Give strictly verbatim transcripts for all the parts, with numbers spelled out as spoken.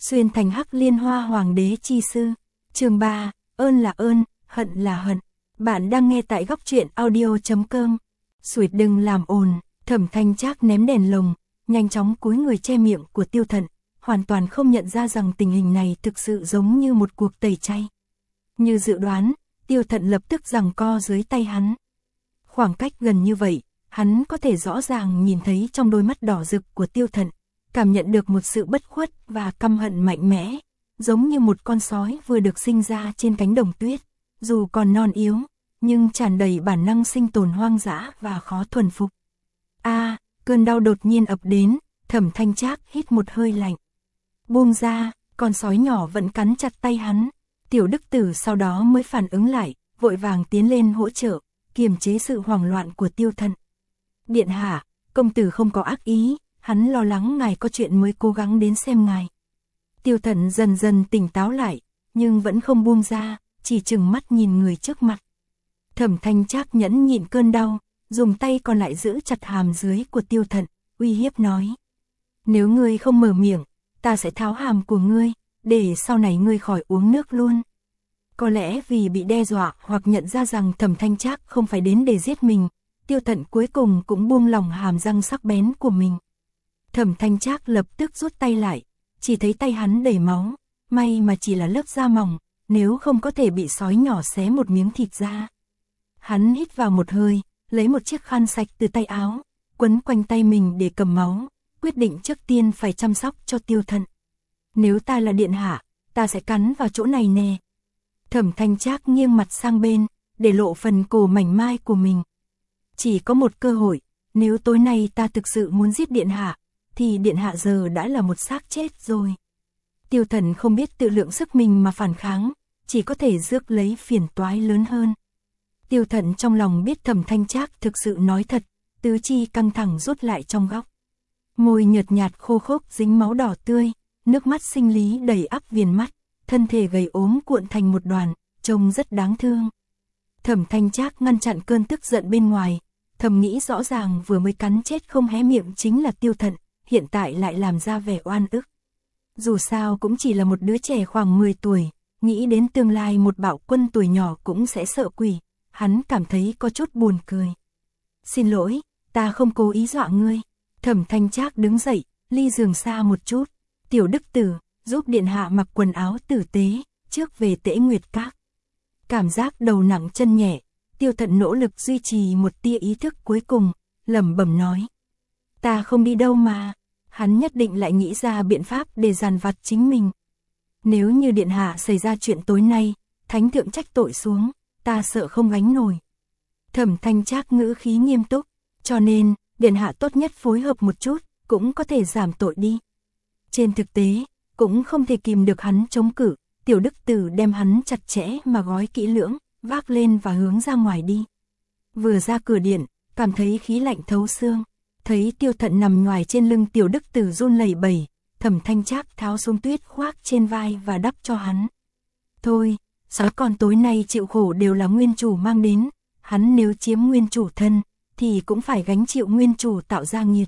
xuyên thành Hắc Liên Hoa Hoàng đế chi sư. Chương ba, ơn là ơn, hận là hận. Bạn đang nghe tại góc truyện audio chấm com. Suyệt đừng làm ồn, Thẩm Thanh Trác ném đèn lồng, nhanh chóng cúi người che miệng của Tiêu Thận, hoàn toàn không nhận ra rằng tình hình này thực sự giống như một cuộc tẩy chay. Như dự đoán, Tiêu Thận lập tức giằng co dưới tay hắn. Khoảng cách gần như vậy, hắn có thể rõ ràng nhìn thấy trong đôi mắt đỏ rực của Tiêu Thận, cảm nhận được một sự bất khuất và căm hận mạnh mẽ, giống như một con sói vừa được sinh ra trên cánh đồng tuyết, dù còn non yếu, nhưng tràn đầy bản năng sinh tồn hoang dã và khó thuần phục. A, à, cơn đau đột nhiên ập đến, Thẩm Thanh Trác hít một hơi lạnh. Buông ra, con sói nhỏ vẫn cắn chặt tay hắn. Tiểu Đức Tử sau đó mới phản ứng lại, vội vàng tiến lên hỗ trợ, kiềm chế sự hoảng loạn của Tiêu Thận. Điện hạ, công tử không có ác ý, hắn lo lắng ngài có chuyện mới cố gắng đến xem ngài. Tiêu Thận dần dần tỉnh táo lại, nhưng vẫn không buông ra, chỉ chừng mắt nhìn người trước mặt. Thẩm Thanh Trác nhẫn nhịn cơn đau, dùng tay còn lại giữ chặt hàm dưới của Tiêu Thận, uy hiếp nói. Nếu ngươi không mở miệng, ta sẽ tháo hàm của ngươi, để sau này ngươi khỏi uống nước luôn. Có lẽ vì bị đe dọa hoặc nhận ra rằng Thẩm Thanh Trác không phải đến để giết mình, Tiêu Thận cuối cùng cũng buông lỏng hàm răng sắc bén của mình. Thẩm Thanh Trác lập tức rút tay lại, chỉ thấy tay hắn đầy máu, may mà chỉ là lớp da mỏng, nếu không có thể bị sói nhỏ xé một miếng thịt ra. Hắn hít vào một hơi, lấy một chiếc khăn sạch từ tay áo, quấn quanh tay mình để cầm máu, quyết định trước tiên phải chăm sóc cho Tiêu Thận. Nếu ta là điện hạ, ta sẽ cắn vào chỗ này nè. Thẩm Thanh Trác nghiêng mặt sang bên, để lộ phần cổ mảnh mai của mình. Chỉ có một cơ hội, nếu tối nay ta thực sự muốn giết điện hạ, thì điện hạ giờ đã là một xác chết rồi. Tiêu Thận không biết tự lượng sức mình mà phản kháng, chỉ có thể rước lấy phiền toái lớn hơn. Tiêu Thận trong lòng biết Thẩm Thanh Trác thực sự nói thật, tứ chi căng thẳng rút lại trong góc. Môi nhợt nhạt khô khốc dính máu đỏ tươi, nước mắt sinh lý đầy ắp viền mắt, thân thể gầy ốm cuộn thành một đoàn, trông rất đáng thương. Thẩm Thanh Trác ngăn chặn cơn tức giận bên ngoài, thầm nghĩ rõ ràng vừa mới cắn chết không hé miệng chính là Tiêu Thận, hiện tại lại làm ra vẻ oan ức. Dù sao cũng chỉ là một đứa trẻ khoảng mười tuổi, nghĩ đến tương lai một bạo quân tuổi nhỏ cũng sẽ sợ quỷ, hắn cảm thấy có chút buồn cười. Xin lỗi, ta không cố ý dọa ngươi. Thẩm Thanh Trác đứng dậy, ly giường xa một chút. Tiểu Đức Tử, giúp điện hạ mặc quần áo tử tế, trước về Tễ Nguyệt Các. Cảm giác đầu nặng chân nhẹ, Tiêu Thận nỗ lực duy trì một tia ý thức cuối cùng, lẩm bẩm nói. Ta không đi đâu mà. Hắn nhất định lại nghĩ ra biện pháp để dằn vặt chính mình. Nếu như điện hạ xảy ra chuyện tối nay, thánh thượng trách tội xuống, ta sợ không gánh nổi. Thẩm Thanh Trác ngữ khí nghiêm túc, cho nên, điện hạ tốt nhất phối hợp một chút, cũng có thể giảm tội đi. Trên thực tế, cũng không thể kìm được hắn chống cự, Tiểu Đức Tử đem hắn chặt chẽ mà gói kỹ lưỡng, vác lên và hướng ra ngoài đi. Vừa ra cửa điện, cảm thấy khí lạnh thấu xương, thấy Tiêu Thận nằm ngoài trên lưng Tiểu Đức Tử run lẩy bẩy, Thẩm Thanh Trác tháo xuống tuyết khoác trên vai và đắp cho hắn. Thôi, sói con tối nay chịu khổ đều là nguyên chủ mang đến, hắn nếu chiếm nguyên chủ thân, thì cũng phải gánh chịu nguyên chủ tạo ra nghiệt.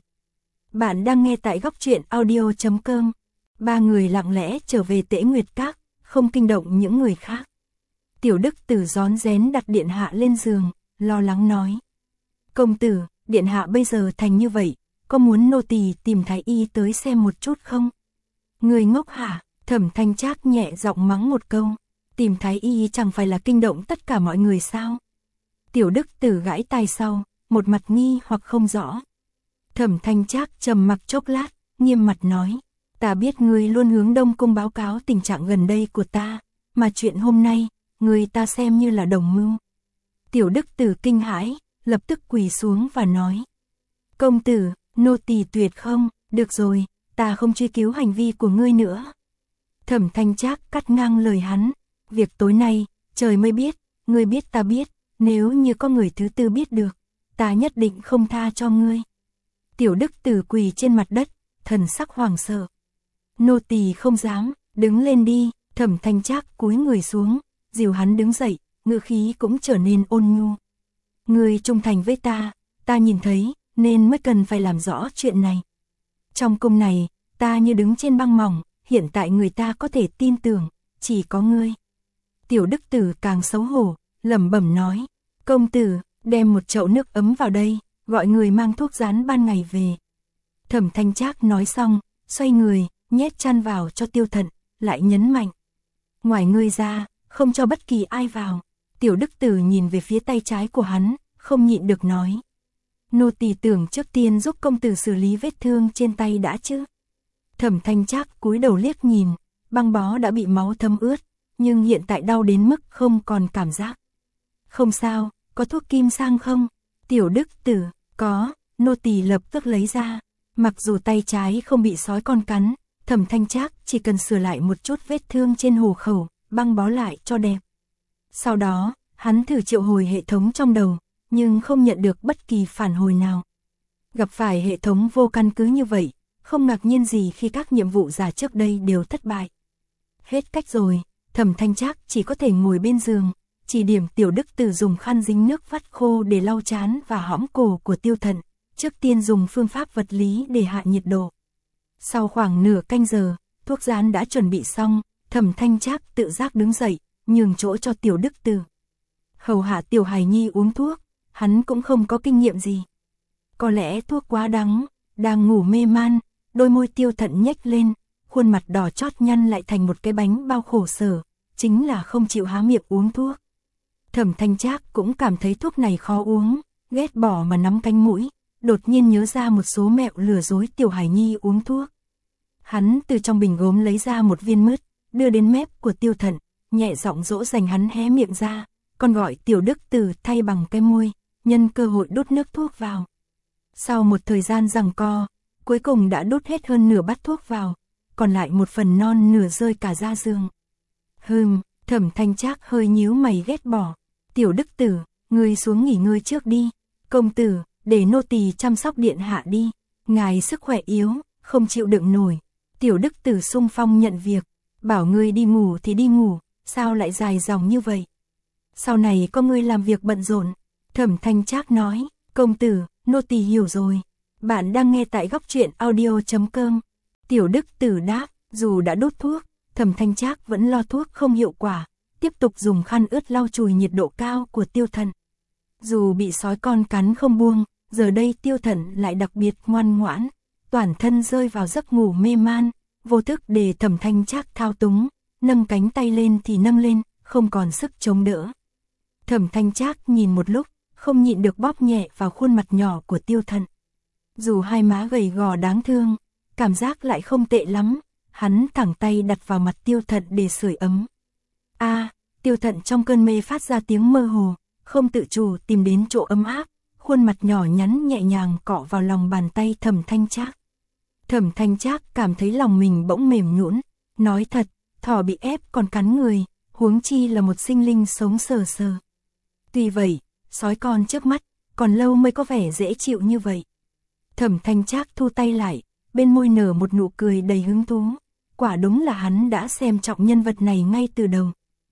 Bạn đang nghe tại góc truyện audio chấm com. Ba người lặng lẽ trở về Tễ Nguyệt Các, không kinh động những người khác. Tiểu Đức Tử rón rén đặt điện hạ lên giường, lo lắng nói. Công tử, điện hạ bây giờ thành như vậy, có muốn nô tỳ tìm thái y tới xem một chút không? Người ngốc hả? Thẩm Thanh Trác nhẹ giọng mắng một câu. Tìm thái y chẳng phải là kinh động tất cả mọi người sao? Tiểu Đức Tử gãi tai sau, một mặt nghi hoặc không rõ. Thẩm Thanh Trác trầm mặc chốc lát, nghiêm mặt nói. Ta biết ngươi luôn hướng Đông Cung báo cáo tình trạng gần đây của ta, mà chuyện hôm nay, ngươi ta xem như là đồng mưu. Tiểu Đức Tử kinh hãi, lập tức quỳ xuống và nói. Công tử, nô tỳ tuyệt không, được rồi, ta không truy cứu hành vi của ngươi nữa. Thẩm Thanh Trác cắt ngang lời hắn. Việc tối nay, trời mới biết, ngươi biết ta biết, nếu như có người thứ tư biết được, ta nhất định không tha cho ngươi. Tiểu Đức Tử quỳ trên mặt đất, thần sắc hoảng sợ. Nô tỳ không dám, đứng lên đi. Thẩm Thanh Trác cúi người xuống, dìu hắn đứng dậy, ngữ khí cũng trở nên ôn nhu. Ngươi trung thành với ta, ta nhìn thấy, nên mới cần phải làm rõ chuyện này. Trong cung này, ta như đứng trên băng mỏng, hiện tại người ta có thể tin tưởng, chỉ có ngươi. Tiểu Đức Tử càng xấu hổ, lẩm bẩm nói, công tử, đem một chậu nước ấm vào đây, gọi người mang thuốc rán ban ngày về. Thẩm Thanh Trác nói xong, xoay người, nhét chăn vào cho Tiêu Thận, lại nhấn mạnh. Ngoài ngươi ra, không cho bất kỳ ai vào. Tiểu Đức Tử nhìn về phía tay trái của hắn, không nhịn được nói. Nô tỳ tưởng trước tiên giúp công tử xử lý vết thương trên tay đã chứ. Thẩm Thanh Trác cúi đầu liếc nhìn, băng bó đã bị máu thấm ướt, nhưng hiện tại đau đến mức không còn cảm giác. Không sao, có thuốc kim sang không? Tiểu Đức Tử, có, nô tỳ lập tức lấy ra. Mặc dù tay trái không bị sói con cắn, Thẩm Thanh Trác chỉ cần sửa lại một chút vết thương trên hổ khẩu, băng bó lại cho đẹp. Sau đó, hắn thử triệu hồi hệ thống trong đầu, nhưng không nhận được bất kỳ phản hồi nào. Gặp phải hệ thống vô căn cứ như vậy, không ngạc nhiên gì khi các nhiệm vụ giả trước đây đều thất bại. Hết cách rồi, Thẩm Thanh Trác chỉ có thể ngồi bên giường, chỉ điểm Tiểu Đức Tử dùng khăn dính nước vắt khô để lau trán và hõm cổ của Tiêu Thận, trước tiên dùng phương pháp vật lý để hạ nhiệt độ. Sau khoảng nửa canh giờ, thuốc rán đã chuẩn bị xong, Thẩm Thanh Trác tự giác đứng dậy, nhường chỗ cho Tiểu Đức Tử. Hầu hạ Tiểu hài nhi uống thuốc, hắn cũng không có kinh nghiệm gì. Có lẽ thuốc quá đắng, đang ngủ mê man, đôi môi Tiêu Thận nhếch lên, khuôn mặt đỏ chót nhăn lại thành một cái bánh bao khổ sở, chính là không chịu há miệng uống thuốc. Thẩm Thanh Trác cũng cảm thấy thuốc này khó uống, ghét bỏ mà nắm cánh mũi, đột nhiên nhớ ra một số mẹo lừa dối Tiểu hài nhi uống thuốc. Hắn từ trong bình gốm lấy ra một viên mứt, đưa đến mép của Tiêu Thận, nhẹ giọng dỗ dành hắn hé miệng ra, còn gọi Tiểu Đức Tử thay bằng cái môi, nhân cơ hội đút nước thuốc vào. Sau một thời gian giằng co, cuối cùng đã đút hết hơn nửa bát thuốc vào, còn lại một phần non nửa rơi cả ra giường. Hừm, Thẩm Thanh Trác hơi nhíu mày ghét bỏ. Tiểu Đức Tử, ngươi xuống nghỉ ngơi trước đi. Công tử, để nô tỳ chăm sóc điện hạ đi. Ngài sức khỏe yếu, không chịu đựng nổi. Tiểu Đức Tử sung phong nhận việc, bảo ngươi đi ngủ thì đi ngủ, sao lại dài dòng như vậy? Sau này có ngươi làm việc bận rộn. Thẩm Thanh Trác nói, công tử, nô tỳ hiểu rồi. Bạn đang nghe tại góc truyện audio chấm com. Tiểu Đức Tử đáp, dù đã đốt thuốc, Thẩm Thanh Trác vẫn lo thuốc không hiệu quả, tiếp tục dùng khăn ướt lau chùi nhiệt độ cao của Tiêu Thận. Dù bị sói con cắn không buông, giờ đây Tiêu Thận lại đặc biệt ngoan ngoãn, toàn thân rơi vào giấc ngủ mê man, vô thức để Thẩm Thanh Trác thao túng, nâng cánh tay lên thì nâng lên, không còn sức chống đỡ. Thẩm Thanh Trác nhìn một lúc, không nhịn được bóp nhẹ vào khuôn mặt nhỏ của Tiêu Thận. Dù hai má gầy gò đáng thương, cảm giác lại không tệ lắm, hắn thẳng tay đặt vào mặt Tiêu Thận để sưởi ấm. A, à, Tiêu Thận trong cơn mê phát ra tiếng mơ hồ, không tự chủ tìm đến chỗ ấm áp, khuôn mặt nhỏ nhắn nhẹ nhàng cọ vào lòng bàn tay Thẩm Thanh Trác. Thẩm Thanh Trác cảm thấy lòng mình bỗng mềm nhũn, nói thật, thỏ bị ép còn cắn người, huống chi là một sinh linh sống sờ sờ. Tuy vậy, sói con trước mắt, còn lâu mới có vẻ dễ chịu như vậy. Thẩm Thanh Trác thu tay lại, bên môi nở một nụ cười đầy hứng thú. Quả đúng là hắn đã xem trọng nhân vật này ngay từ đầu.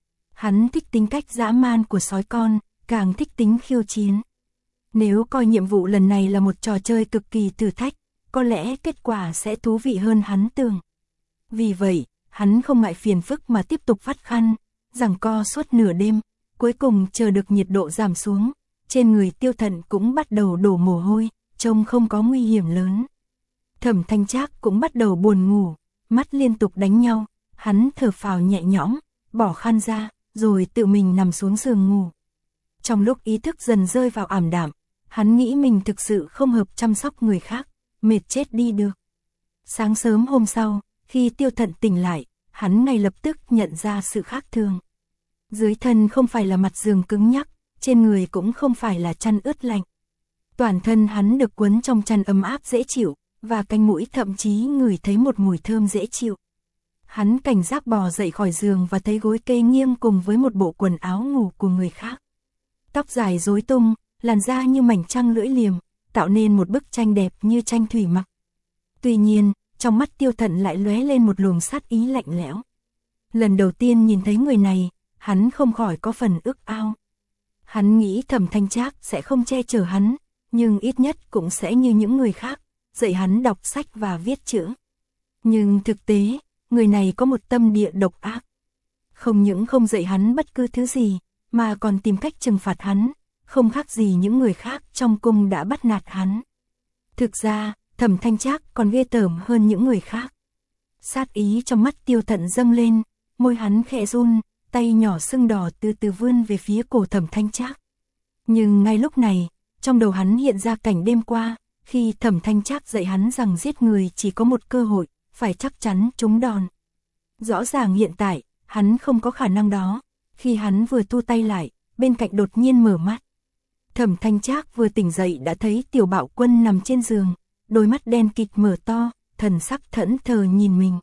Hắn thích tính cách dã man của sói con, càng thích tính khiêu chiến. Nếu coi nhiệm vụ lần này là một trò chơi cực kỳ thử thách, có lẽ kết quả sẽ thú vị hơn hắn tưởng. Vì vậy, hắn không ngại phiền phức mà tiếp tục vắt khăn, giằng co suốt nửa đêm, cuối cùng chờ được nhiệt độ giảm xuống, trên người Tiêu Thận cũng bắt đầu đổ mồ hôi, trông không có nguy hiểm lớn. Thẩm Thanh Trác cũng bắt đầu buồn ngủ, mắt liên tục đánh nhau, hắn thở phào nhẹ nhõm, bỏ khăn ra, rồi tự mình nằm xuống giường ngủ. Trong lúc ý thức dần rơi vào ảm đạm, hắn nghĩ mình thực sự không hợp chăm sóc người khác, mệt chết đi được. Sáng sớm hôm sau, khi Tiêu Thận tỉnh lại, hắn ngay lập tức nhận ra sự khác thường. Dưới thân không phải là mặt giường cứng nhắc, trên người cũng không phải là chăn ướt lạnh. Toàn thân hắn được quấn trong chăn ấm áp dễ chịu, và cánh mũi thậm chí ngửi thấy một mùi thơm dễ chịu. Hắn cảnh giác bò dậy khỏi giường và thấy gối kê nghiêng cùng với một bộ quần áo ngủ của người khác. Tóc dài rối tung, làn da như mảnh trăng lưỡi liềm, tạo nên một bức tranh đẹp như tranh thủy mặc. Tuy nhiên, trong mắt Tiêu Thận lại lóe lên một luồng sát ý lạnh lẽo. Lần đầu tiên nhìn thấy người này, hắn không khỏi có phần ước ao. Hắn nghĩ Thẩm Thanh Trác sẽ không che chở hắn, nhưng ít nhất cũng sẽ như những người khác, dạy hắn đọc sách và viết chữ. Nhưng thực tế, người này có một tâm địa độc ác. Không những không dạy hắn bất cứ thứ gì, mà còn tìm cách trừng phạt hắn, không khác gì những người khác trong cung đã bắt nạt hắn. Thực ra, Thẩm Thanh Trác còn ghê tởm hơn những người khác. Sát ý trong mắt Tiêu Thận dâng lên, môi hắn khẽ run, tay nhỏ sưng đỏ từ từ vươn về phía cổ Thẩm Thanh Trác. Nhưng ngay lúc này, trong đầu hắn hiện ra cảnh đêm qua, khi Thẩm Thanh Trác dạy hắn rằng giết người chỉ có một cơ hội, phải chắc chắn trúng đòn. Rõ ràng hiện tại, hắn không có khả năng đó, khi hắn vừa thu tay lại, bên cạnh đột nhiên mở mắt. Thẩm Thanh Trác vừa tỉnh dậy đã thấy Tiểu Bạo Quân nằm trên giường, đôi mắt đen kịt mở to, thần sắc thẫn thờ nhìn mình.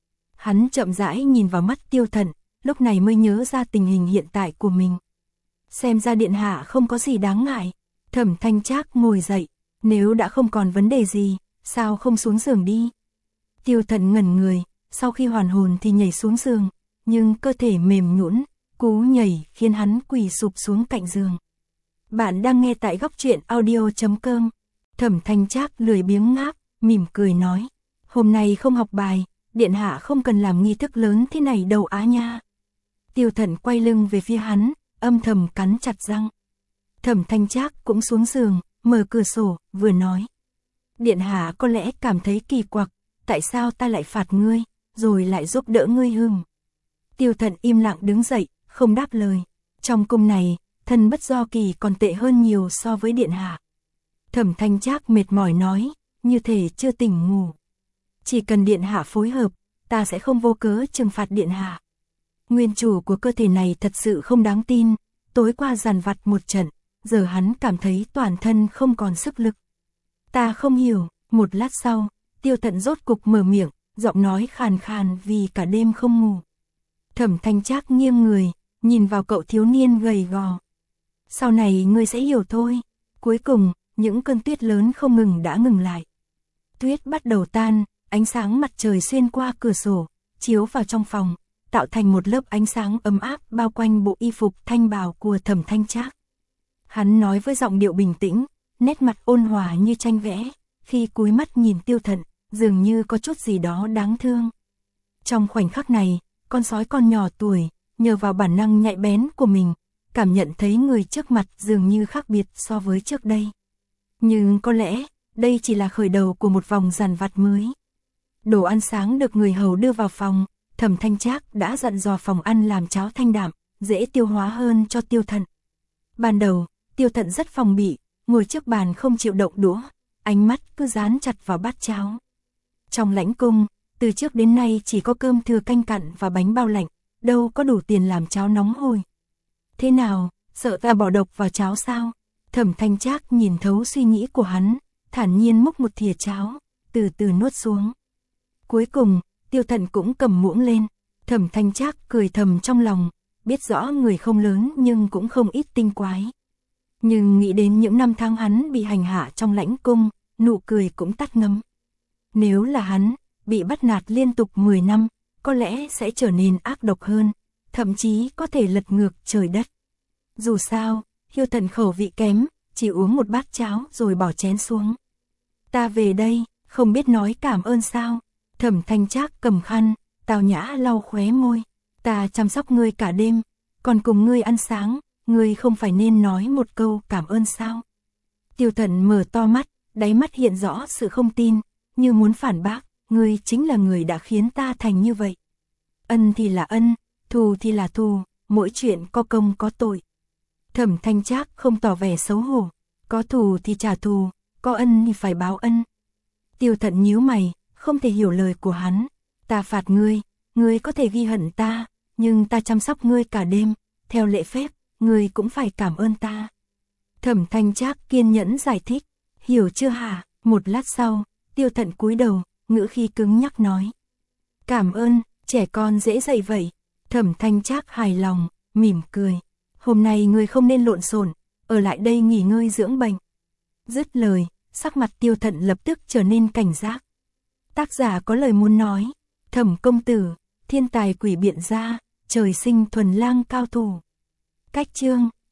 Hắn chậm rãi nhìn vào mắt Tiêu Thận, lúc này mới nhớ ra tình hình hiện tại của mình. Xem ra điện hạ không có gì đáng ngại. Thẩm Thanh Trác ngồi dậy, nếu đã không còn vấn đề gì, sao không xuống giường đi? Tiêu Thận ngẩn người, sau khi hoàn hồn thì nhảy xuống giường, nhưng cơ thể mềm nhũn, cú nhảy khiến hắn quỳ sụp xuống cạnh giường. Bạn đang nghe tại góc truyện audio chấm com. Thẩm Thanh Trác lười biếng ngáp, mỉm cười nói, hôm nay không học bài, điện hạ không cần làm nghi thức lớn thế này đâu á nha. Tiêu Thận quay lưng về phía hắn, âm thầm cắn chặt răng. Thẩm Thanh Trác cũng xuống giường, mở cửa sổ, vừa nói, điện hạ có lẽ cảm thấy kỳ quặc, tại sao ta lại phạt ngươi, rồi lại giúp đỡ ngươi hưng. Tiêu Thận im lặng đứng dậy, không đáp lời. Trong cung này, thân bất do kỳ còn tệ hơn nhiều so với điện hạ. Thẩm Thanh Trác mệt mỏi nói, như thể chưa tỉnh ngủ. Chỉ cần điện hạ phối hợp, ta sẽ không vô cớ trừng phạt điện hạ. Nguyên chủ của cơ thể này thật sự không đáng tin, tối qua giàn vặt một trận, giờ hắn cảm thấy toàn thân không còn sức lực. Ta không hiểu. Một lát sau, Tiêu Thận rốt cục mở miệng, giọng nói khàn khàn vì cả đêm không ngủ. Thẩm Thanh Trác nghiêng người, nhìn vào cậu thiếu niên gầy gò. Sau này ngươi sẽ hiểu thôi. Cuối cùng, những cơn tuyết lớn không ngừng đã ngừng lại. Tuyết bắt đầu tan, ánh sáng mặt trời xuyên qua cửa sổ, chiếu vào trong phòng, tạo thành một lớp ánh sáng ấm áp bao quanh bộ y phục thanh bào của Thẩm Thanh Trác. Hắn nói với giọng điệu bình tĩnh, nét mặt ôn hòa như tranh vẽ, khi cúi mắt nhìn Tiêu Thận, dường như có chút gì đó đáng thương. Trong khoảnh khắc này, con sói con nhỏ tuổi, nhờ vào bản năng nhạy bén của mình, cảm nhận thấy người trước mặt dường như khác biệt so với trước đây. Nhưng có lẽ, đây chỉ là khởi đầu của một vòng dằn vặt mới. Đồ ăn sáng được người hầu đưa vào phòng, Thẩm Thanh Trác đã dặn dò phòng ăn làm cháo thanh đạm, dễ tiêu hóa hơn cho Tiêu Thận. Ban đầu, Tiêu Thận rất phòng bị, ngồi trước bàn không chịu động đũa, ánh mắt cứ dán chặt vào bát cháo. Trong lãnh cung, từ trước đến nay chỉ có cơm thừa canh cặn và bánh bao lạnh, đâu có đủ tiền làm cháo nóng hổi. Thế nào, sợ ta bỏ độc vào cháo sao? Thẩm Thanh Trác nhìn thấu suy nghĩ của hắn, thản nhiên múc một thìa cháo, từ từ nuốt xuống. Cuối cùng, Tiêu Thận cũng cầm muỗng lên. Thẩm Thanh Trác cười thầm trong lòng, biết rõ người không lớn nhưng cũng không ít tinh quái. Nhưng nghĩ đến những năm tháng hắn bị hành hạ trong lãnh cung, nụ cười cũng tắt ngấm. Nếu là hắn, bị bắt nạt liên tục mười năm, có lẽ sẽ trở nên ác độc hơn, thậm chí có thể lật ngược trời đất. Dù sao, Hiêu Thần khẩu vị kém, chỉ uống một bát cháo rồi bỏ chén xuống. Ta về đây, không biết nói cảm ơn sao? Thẩm Thanh Trác cầm khăn, tào nhã lau khóe môi. Ta chăm sóc ngươi cả đêm, còn cùng ngươi ăn sáng, ngươi không phải nên nói một câu cảm ơn sao? Tiêu Thận mở to mắt, đáy mắt hiện rõ sự không tin, như muốn phản bác, ngươi chính là người đã khiến ta thành như vậy. Ân thì là ân, thù thì là thù, mỗi chuyện có công có tội. Thẩm Thanh Trác không tỏ vẻ xấu hổ, có thù thì trả thù, có ân thì phải báo ân. Tiêu Thận nhíu mày, không thể hiểu lời của hắn. Ta phạt ngươi, ngươi có thể ghi hận ta, nhưng ta chăm sóc ngươi cả đêm, theo lễ phép, ngươi cũng phải cảm ơn ta. Thẩm Thanh Trác kiên nhẫn giải thích, hiểu chưa hả? Một lát sau, Tiêu Thận cúi đầu, ngữ khí cứng nhắc nói. Cảm ơn, trẻ con dễ dạy vậy. Thẩm Thanh Trác hài lòng, mỉm cười. Hôm nay ngươi không nên lộn xộn, ở lại đây nghỉ ngơi dưỡng bệnh. Dứt lời, sắc mặt Tiêu Thận lập tức trở nên cảnh giác. Tác giả có lời muốn nói, Thẩm công tử, thiên tài quỷ biện gia, trời sinh thuần lang cao thủ. Cách chương